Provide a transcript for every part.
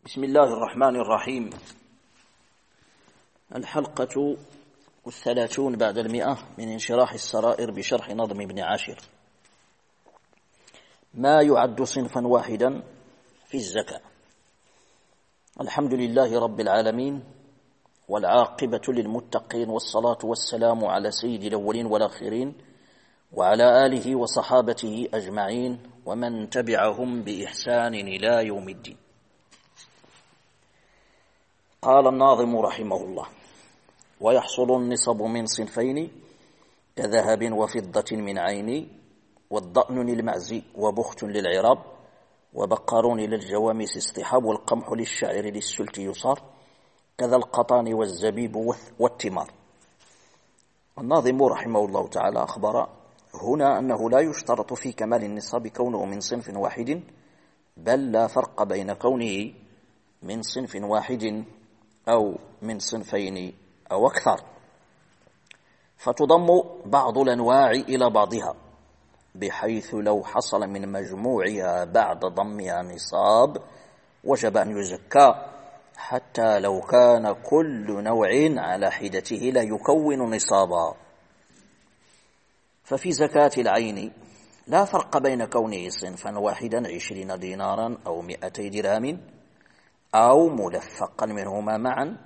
بسم الله الرحمن الرحيم. الحلقة 30 بعد 100 من انشراح السرائر بشرح نظم ابن عاشر. ما يعد صنفا واحدا في الزكاة. الحمد لله رب العالمين، والعاقبة للمتقين، والصلاة والسلام على سيد الأولين والآخرين وعلى آله وصحابته أجمعين ومن تبعهم بإحسان إلى يوم الدين. قال الناظم رحمه الله: ويحصل النصب من صنفين كذهب وفضة من عين، والضأن للمعز وبخت للعراب، وبقر للجوامس اصطحاب، والقمح للشعر للسلت يصار، كذا القطان والزبيب والتمار. الناظم رحمه الله تعالى أخبر هنا أنه لا يشترط في كمال النصاب كونه من صنف واحد، بل لا فرق بين كونه من صنف واحد أو من صنفين أو أكثر، فتضم بعض الأنواع إلى بعضها، بحيث لو حصل من مجموعها بعد ضمها نصاب وجب أن يزكى، حتى لو كان كل نوع على حدته لا يكون نصابا. ففي زكاة العين لا فرق بين كونه صنفا واحدا 20 دينارا أو 200 درهم أو ملفقا منهما معا،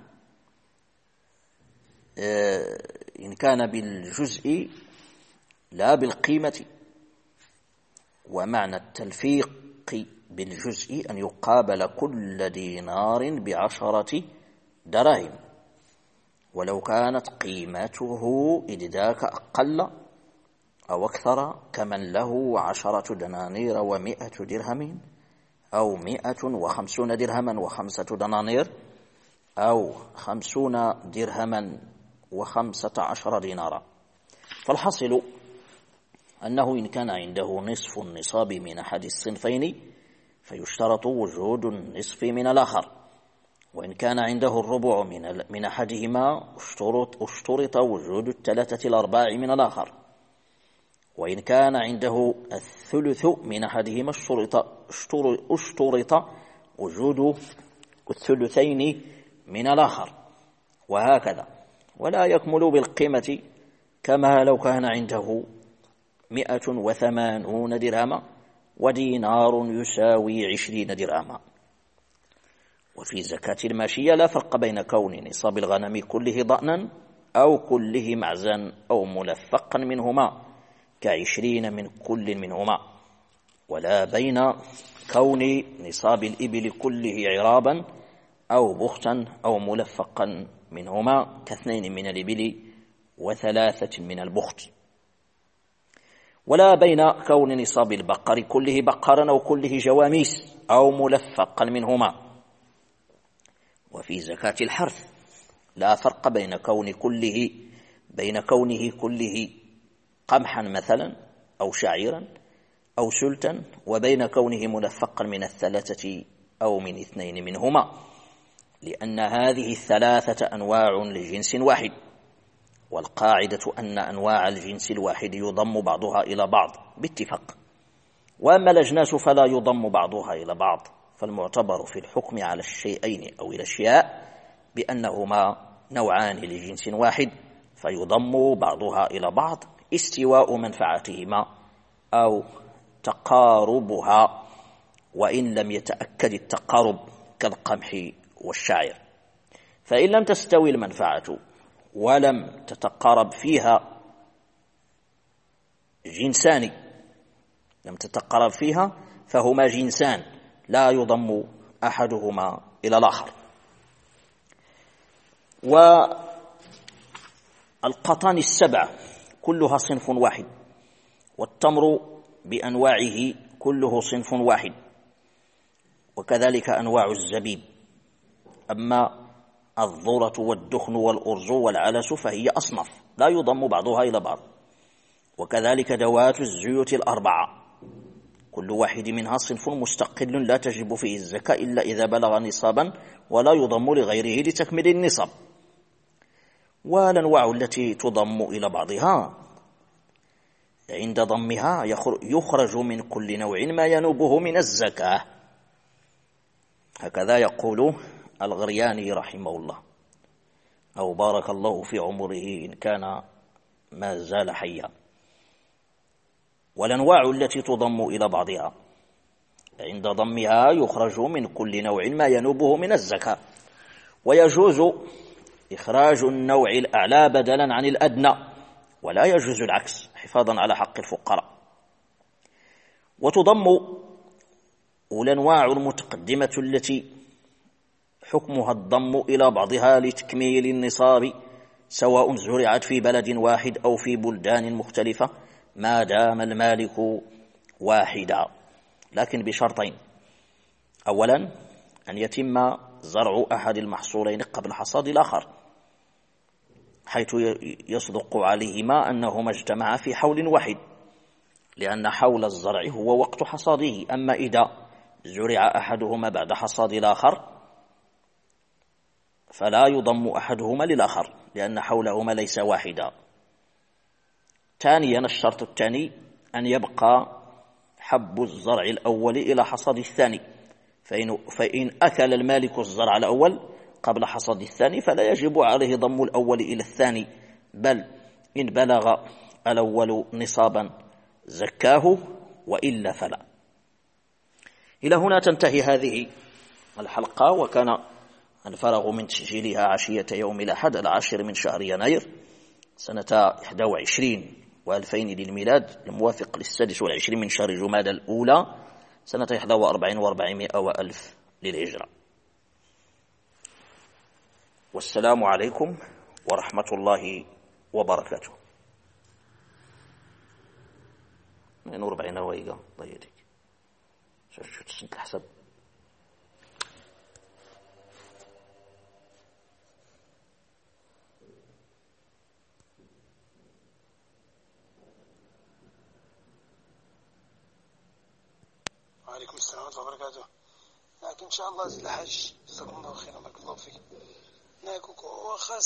إن كان بالجزء لا بالقيمة. ومعنى التلفيق بالجزء أن يقابل كل دينار ب10 دراهم، ولو كانت قيمته إذ ذاك أقل أو أكثر، كمن له 10 دنانير و100 درهم، أو 150 درهما و5 دنانير، أو 50 درهما و15 دينارا. فالحاصل أنه إن كان عنده نصف النصاب من أحد الصنفين فيشترط وجود النصف من الآخر، وإن كان عنده الربع من أحدهما اشترط وجود 3/4 من الآخر، وإن كان عنده الثلث من أحدهما اشترط وجود الثلثين من الآخر، وهكذا. ولا يكمل بالقيمة، كما لو كان عنده 180 درهما ودينار يساوي 20 درهما. وفي زكاة الماشية لا فرق بين كون نصاب الغنم كله ضأنا أو كله معزا أو ملفقا منهما ك20 من كل منهما، ولا بين كون نصاب الإبل كله عرابا أو بختا أو ملفقا منهما ك2 من الإبل و3 من البخت، ولا بين كون نصاب البقر كله بقرا أو كله جواميس أو ملفقا منهما. وفي زكاة الحرث لا فرق بين كونه كله قمحا مثلا أو شعيرا أو سلتا، وبين كونه ملفقا من 3 أو من 2 منهما، لأن هذه 3 أنواع لجنس واحد، والقاعدة أن أنواع الجنس الواحد يضم بعضها إلى بعض باتفاق، وأما الأجناس فلا يضم بعضها إلى بعض، فالمعتبر في الحكم على الشيئين أو الأشياء بأنهما نوعان لجنس واحد، فيضم بعضها إلى بعض استواء منفعتهما أو تقاربها، وإن لم يتأكد التقارب كالقمح والشعير. فإن لم تستوي المنفعة ولم تتقارب فيها جنسان، فهما جنسان لا يضم أحدهما إلى الآخر. والقطان 7 كلها صنف واحد، والتمر بأنواعه كله صنف واحد، وكذلك أنواع الزبيب. أما الذرة والدخن والأرز والعلس فهي أصناف لا يضم بعضها إلى بعض، وكذلك ذوات الزيوت 4 كل واحد منها صنف مستقل لا تجب فيه الزكاة إلا إذا بلغ نصابا، ولا يضم لغيره لتكميل النصاب. والأنواع التي تضم إلى بعضها عند ضمها يخرج من كل نوع ما ينوبه من الزكاة. هكذا يقول الغرياني رحمه الله، أو بارك الله في عمره إن كان ما زال حيا. والأنواع التي تضم إلى بعضها عند ضمها يخرج من كل نوع ما ينوبه من الزكاة، ويجوز إخراج النوع الأعلى بدلا عن الأدنى، ولا يجوز العكس حفاظا على حق الفقراء. وتضم الأنواع المتقدمة التي حكمها الضم إلى بعضها لتكميل النصاب، سواء زرعت في بلد واحد أو في بلدان مختلفة، ما دام المالك واحدا، لكن بشرطين: أولا أن يتم زرع أحد المحصولين قبل حصاد الآخر، حيث يصدق عليهما أنهما اجتمعا في حول واحد، لأن حول الزرع هو وقت حصاده. أما إذا زرع أحدهما بعد حصاد الآخر فلا يضم أحدهما للآخر، لأن حولهما ليس واحدا. ثانيا، الشرط الثاني أن يبقى حب الزرع الأول إلى حصاد الثاني، فإن أكل المالك الزرع الأول قبل حصاد الثاني فلا يجب عليه ضم الأول إلى الثاني، بل إن بلغ الأول نصابا زكاه، وإلا فلا. إلى هنا تنتهي هذه الحلقة، وكان الفرغ من تسجيلها عشية يوم الأحد 10 من شهر يناير سنة 21 و2000 للميلاد، الموافق ل26 من شهر جمادى الأولى سنة 41 و400 وألف للهجرة. والسلام عليكم ورحمة الله وبركاته. نور بعينا ويقى ضيدك شو تسنت الحسب. وعليكم السلام ورحمة الله وبركاته. لكن إن شاء الله زي الحج جزاكم الله خيرا، بارك الله فيك.